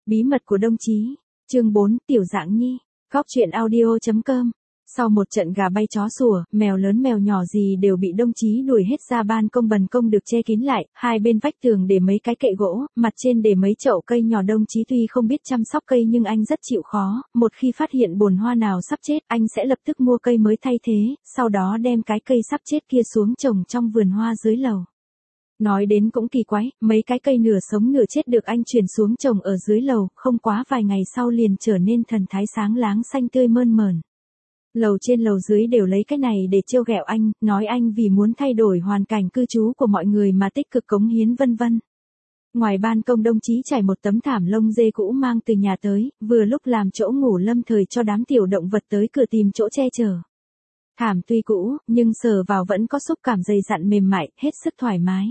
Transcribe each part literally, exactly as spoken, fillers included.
Bí mật của đồng chí. Chương bốn, Tiểu Dạng Nhi. Góc truyện audio chấm com. Sau một trận gà bay chó sủa, mèo lớn mèo nhỏ gì đều bị đồng chí đuổi hết ra ban công. Bần công được che kín lại, hai bên vách tường để mấy cái kệ gỗ, mặt trên để mấy chậu cây nhỏ. Đồng chí tuy không biết chăm sóc cây nhưng anh rất chịu khó, một khi phát hiện bồn hoa nào sắp chết, anh sẽ lập tức mua cây mới thay thế, sau đó đem cái cây sắp chết kia xuống trồng trong vườn hoa dưới lầu. Nói đến cũng kỳ quái, mấy cái cây nửa sống nửa chết được anh chuyển xuống trồng ở dưới lầu, không quá vài ngày sau liền trở nên thần thái sáng láng xanh tươi mơn mởn. Lầu trên lầu dưới đều lấy cái này để trêu ghẹo anh, nói anh vì muốn thay đổi hoàn cảnh cư trú của mọi người mà tích cực cống hiến vân vân. Ngoài ban công đồng chí trải một tấm thảm lông dê cũ mang từ nhà tới, vừa lúc làm chỗ ngủ lâm thời cho đám tiểu động vật tới cửa tìm chỗ che chở. Thảm tuy cũ, nhưng sờ vào vẫn có xúc cảm dày dặn mềm mại, hết sức thoải mái.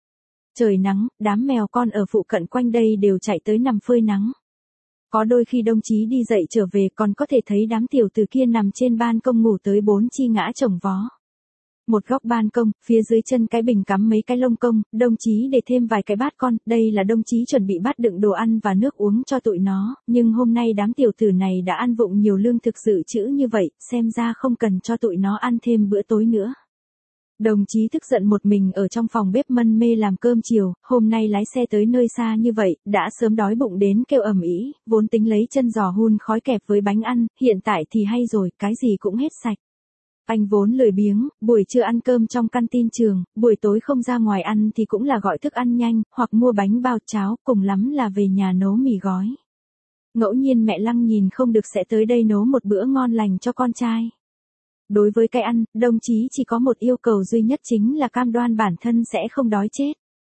Trời nắng, đám mèo con ở phụ cận quanh đây đều chạy tới nằm phơi nắng. Có đôi khi đồng chí đi dậy trở về còn có thể thấy đám tiểu tử kia nằm trên ban công ngủ tới bốn chi ngã chồng vó. Một góc ban công, phía dưới chân cái bình cắm mấy cái lông công, đồng chí để thêm vài cái bát con, đây là đồng chí chuẩn bị bát đựng đồ ăn và nước uống cho tụi nó, nhưng hôm nay đám tiểu tử này đã ăn vụng nhiều lương thực dự trữ như vậy, xem ra không cần cho tụi nó ăn thêm bữa tối nữa. Đồng chí tức giận một mình ở trong phòng bếp mân mê làm cơm chiều, hôm nay lái xe tới nơi xa như vậy, đã sớm đói bụng đến kêu ầm ĩ, vốn tính lấy chân giò hun khói kẹp với bánh ăn, hiện tại thì hay rồi, cái gì cũng hết sạch. Anh vốn lười biếng, buổi trưa ăn cơm trong canteen trường, buổi tối không ra ngoài ăn thì cũng là gọi thức ăn nhanh, hoặc mua bánh bao cháo, cùng lắm là về nhà nấu mì gói. Ngẫu nhiên mẹ Lăng nhìn không được sẽ tới đây nấu một bữa ngon lành cho con trai. Đối với cái ăn, đồng chí chỉ có một yêu cầu duy nhất chính là cam đoan bản thân sẽ không đói chết.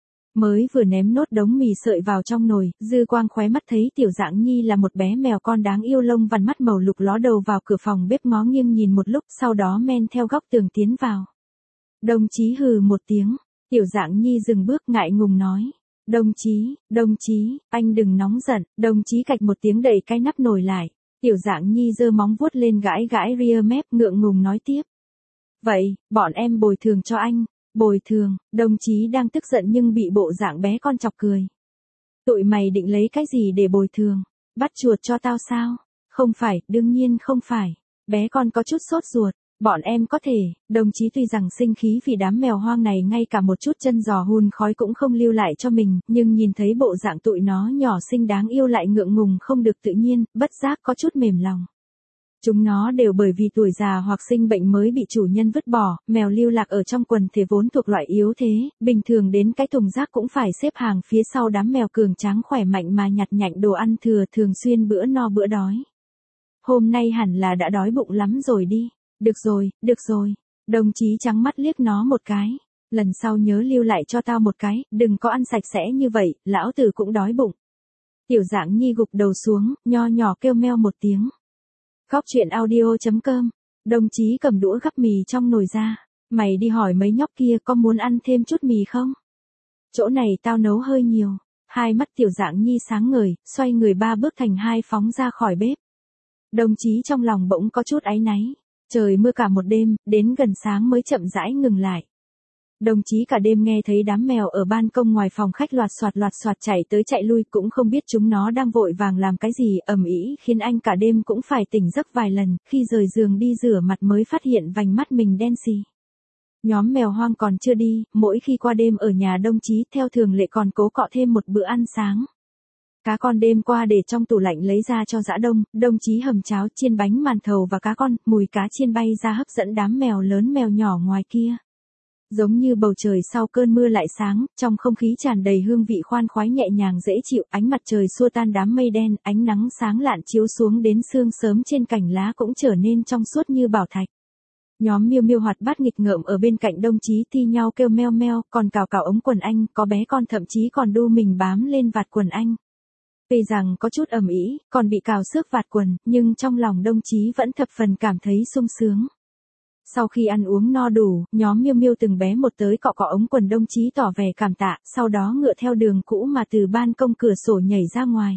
Mới vừa ném nốt đống mì sợi vào trong nồi, dư quang khóe mắt thấy Tiểu Dạng Nhi là một bé mèo con đáng yêu lông vằn mắt màu lục ló đầu vào cửa phòng bếp ngó nghiêng nhìn một lúc, sau đó men theo góc tường tiến vào. Đồng chí hừ một tiếng, Tiểu Dạng Nhi dừng bước ngại ngùng nói. Đồng chí, đồng chí, anh đừng nóng giận, đồng chí cạch một tiếng đẩy cái nắp nồi lại. Tiểu Dạng Nhi giơ móng vuốt lên gãi gãi ria mép ngượng ngùng nói tiếp. Vậy, bọn em bồi thường cho anh. Bồi thường, đồng chí đang tức giận nhưng bị bộ dạng bé con chọc cười. Tụi mày định lấy cái gì để bồi thường? Bắt chuột cho tao sao? Không phải, đương nhiên không phải. Bé con có chút sốt ruột. Bọn em có thể, đồng chí tuy rằng sinh khí vì đám mèo hoang này ngay cả một chút chân giò hun khói cũng không lưu lại cho mình, nhưng nhìn thấy bộ dạng tụi nó nhỏ xinh đáng yêu lại ngượng ngùng không được tự nhiên, bất giác có chút mềm lòng. Chúng nó đều bởi vì tuổi già hoặc sinh bệnh mới bị chủ nhân vứt bỏ, mèo lưu lạc ở trong quần thể vốn thuộc loại yếu thế, bình thường đến cái thùng rác cũng phải xếp hàng phía sau đám mèo cường tráng khỏe mạnh mà nhặt nhạnh đồ ăn thừa thường xuyên bữa no bữa đói. Hôm nay hẳn là đã đói bụng lắm rồi đi. Được rồi, được rồi. Đồng chí trắng mắt liếc nó một cái. Lần sau nhớ lưu lại cho tao một cái, đừng có ăn sạch sẽ như vậy, lão tử cũng đói bụng. Tiểu Dạng Nhi gục đầu xuống, nho nhỏ kêu meo một tiếng. Góc truyện audio chấm com. Đồng chí cầm đũa gắp mì trong nồi ra. Mày đi hỏi mấy nhóc kia có muốn ăn thêm chút mì không? Chỗ này tao nấu hơi nhiều. Hai mắt Tiểu Dạng Nhi sáng ngời, xoay người ba bước thành hai phóng ra khỏi bếp. Đồng chí trong lòng bỗng có chút áy náy. Trời mưa cả một đêm, đến gần sáng mới chậm rãi ngừng lại. Đồng chí cả đêm nghe thấy đám mèo ở ban công ngoài phòng khách loạt soạt loạt soạt chạy tới chạy lui, cũng không biết chúng nó đang vội vàng làm cái gì, ầm ĩ khiến anh cả đêm cũng phải tỉnh giấc vài lần, khi rời giường đi rửa mặt mới phát hiện vành mắt mình đen xì. Nhóm mèo hoang còn chưa đi, mỗi khi qua đêm ở nhà đồng chí theo thường lệ còn cố cọ thêm một bữa ăn sáng. Cá con đêm qua để trong tủ lạnh lấy ra cho giã đông, đồng chí hầm cháo chiên bánh màn thầu và cá con, mùi cá chiên bay ra hấp dẫn đám mèo lớn mèo nhỏ ngoài kia. Giống như bầu trời sau cơn mưa lại sáng, trong không khí tràn đầy hương vị khoan khoái nhẹ nhàng dễ chịu, ánh mặt trời xua tan đám mây đen, ánh nắng sáng lạn chiếu xuống đến sương sớm trên cành lá cũng trở nên trong suốt như bảo thạch. Nhóm miêu miêu hoạt bát nghịch ngợm ở bên cạnh đồng chí thi nhau kêu meo meo, còn cào cào ống quần anh, có bé con thậm chí còn đu mình bám lên vạt quần anh. Tuy rằng có chút ầm ĩ, còn bị cào xước vạt quần, nhưng trong lòng đồng chí vẫn thập phần cảm thấy sung sướng. Sau khi ăn uống no đủ, nhóm miêu miêu từng bé một tới cọ cọ ống quần đồng chí tỏ vẻ cảm tạ, sau đó ngựa theo đường cũ mà từ ban công cửa sổ nhảy ra ngoài.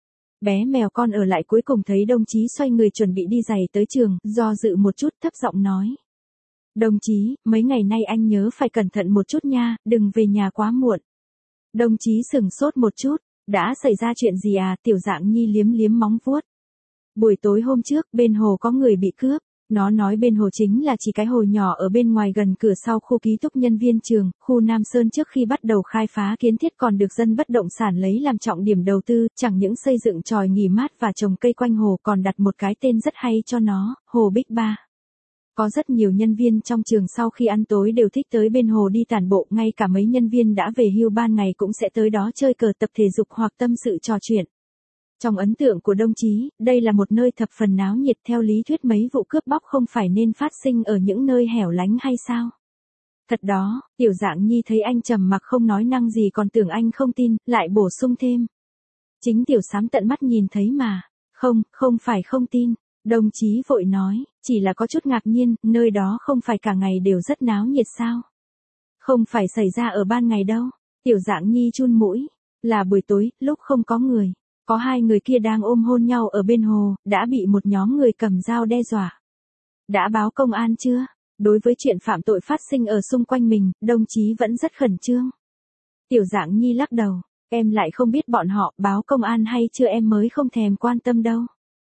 Bé mèo con ở lại cuối cùng thấy đồng chí xoay người chuẩn bị đi giày tới trường, do dự một chút thấp giọng nói. Đồng chí, mấy ngày nay anh nhớ phải cẩn thận một chút nha, đừng về nhà quá muộn. Đồng chí sửng sốt một chút. Đã xảy ra chuyện gì à? Tiểu Dạng Nhi liếm liếm móng vuốt. Buổi tối hôm trước, bên hồ có người bị cướp. Nó nói bên hồ chính là chỉ cái hồ nhỏ ở bên ngoài gần cửa sau khu ký túc nhân viên trường, khu Nam Sơn trước khi bắt đầu khai phá kiến thiết còn được dân bất động sản lấy làm trọng điểm đầu tư, chẳng những xây dựng chòi nghỉ mát và trồng cây quanh hồ còn đặt một cái tên rất hay cho nó, Hồ Bích Ba. Có rất nhiều nhân viên trong trường sau khi ăn tối đều thích tới bên hồ đi tản bộ, ngay cả mấy nhân viên đã về hưu ban ngày cũng sẽ tới đó chơi cờ, tập thể dục hoặc tâm sự trò chuyện. Trong ấn tượng của đồng chí, đây là một nơi thập phần náo nhiệt, theo lý thuyết mấy vụ cướp bóc không phải nên phát sinh ở những nơi hẻo lánh hay sao? Thật đó, Tiểu Dạng Nhi thấy anh trầm mặc không nói năng gì còn tưởng anh không tin, lại bổ sung thêm. Chính Tiểu Sám tận mắt nhìn thấy mà. Không, không phải không tin. Đồng chí vội nói, chỉ là có chút ngạc nhiên, nơi đó không phải cả ngày đều rất náo nhiệt sao? Không phải xảy ra ở ban ngày đâu. Tiểu Dạng Nhi chun mũi. Là buổi tối, lúc không có người. Có hai người kia đang ôm hôn nhau ở bên hồ, đã bị một nhóm người cầm dao đe dọa. Đã báo công an chưa? Đối với chuyện phạm tội phát sinh ở xung quanh mình, đồng chí vẫn rất khẩn trương. Tiểu Dạng Nhi lắc đầu, em lại không biết bọn họ báo công an hay chưa, em mới không thèm quan tâm đâu.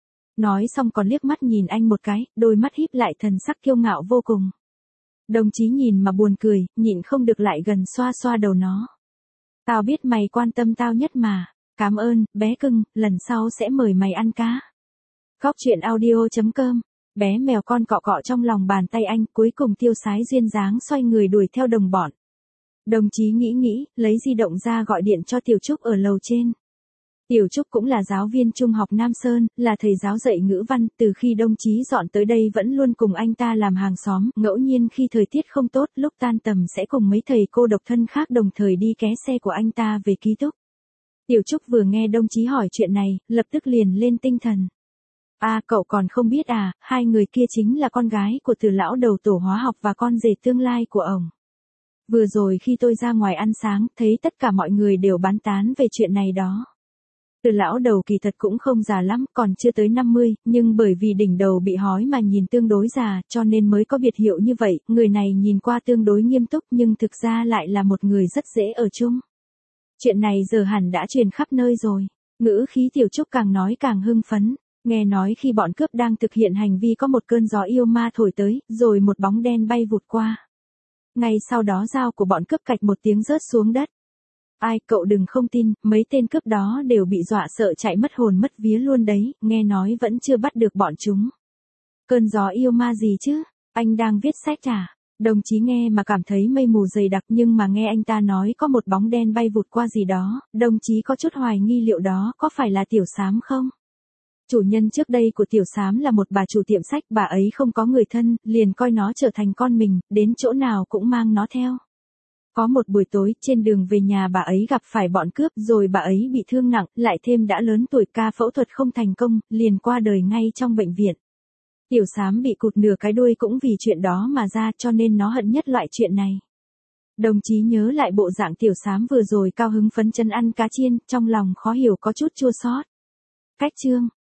Nói xong còn liếc mắt nhìn anh một cái, đôi mắt híp lại thần sắc kiêu ngạo vô cùng. Đồng chí nhìn mà buồn cười, nhịn không được lại gần xoa xoa đầu nó. Tao biết mày quan tâm tao nhất mà. Cảm ơn, bé cưng, lần sau sẽ mời mày ăn cá. Góc truyện audio chấm com. Bé mèo con cọ cọ trong lòng bàn tay anh, cuối cùng Tiêu Sái duyên dáng xoay người đuổi theo đồng bọn. Đồng chí nghĩ nghĩ, lấy di động ra gọi điện cho Tiểu Trúc ở lầu trên. Tiểu Trúc cũng là giáo viên trung học Nam Sơn, là thầy giáo dạy ngữ văn, từ khi đồng chí dọn tới đây vẫn luôn cùng anh ta làm hàng xóm, ngẫu nhiên khi thời tiết không tốt, lúc tan tầm sẽ cùng mấy thầy cô độc thân khác đồng thời đi ké xe của anh ta về ký túc. Tiểu Trúc vừa nghe đồng chí hỏi chuyện này, lập tức liền lên tinh thần. À, cậu còn không biết à, hai người kia chính là con gái của Từ lão đầu tổ hóa học và con rể tương lai của ổng. Vừa rồi khi tôi ra ngoài ăn sáng, thấy tất cả mọi người đều bán tán về chuyện này đó. Từ lão đầu kỳ thật cũng không già lắm, còn chưa tới năm mươi, nhưng bởi vì đỉnh đầu bị hói mà nhìn tương đối già, cho nên mới có biệt hiệu như vậy. Người này nhìn qua tương đối nghiêm túc nhưng thực ra lại là một người rất dễ ở chung. Chuyện này giờ hẳn đã truyền khắp nơi rồi. Ngữ khí Tiểu Trúc càng nói càng hưng phấn. Nghe nói khi bọn cướp đang thực hiện hành vi có một cơn gió yêu ma thổi tới, rồi một bóng đen bay vụt qua. Ngay sau đó dao của bọn cướp cạch một tiếng rớt xuống đất. Ai, cậu đừng không tin, mấy tên cướp đó đều bị dọa sợ chạy mất hồn mất vía luôn đấy, nghe nói vẫn chưa bắt được bọn chúng. Cơn gió yêu ma gì chứ? Anh đang viết sách à? Đồng chí nghe mà cảm thấy mây mù dày đặc, nhưng mà nghe anh ta nói có một bóng đen bay vụt qua gì đó, đồng chí có chút hoài nghi liệu đó có phải là Tiểu Sám không? Chủ nhân trước đây của Tiểu Sám là một bà chủ tiệm sách, bà ấy không có người thân, liền coi nó trở thành con mình, đến chỗ nào cũng mang nó theo. Có một buổi tối, trên đường về nhà bà ấy gặp phải bọn cướp, rồi bà ấy bị thương nặng, lại thêm đã lớn tuổi, ca phẫu thuật không thành công, liền qua đời ngay trong bệnh viện. Tiểu Sám bị cụt nửa cái đuôi cũng vì chuyện đó mà ra, cho nên nó hận nhất loại chuyện này. Đồng chí nhớ lại bộ dạng Tiểu Sám vừa rồi cao hứng phấn chấn ăn cá chiên, trong lòng khó hiểu có chút chua xót. Cách chương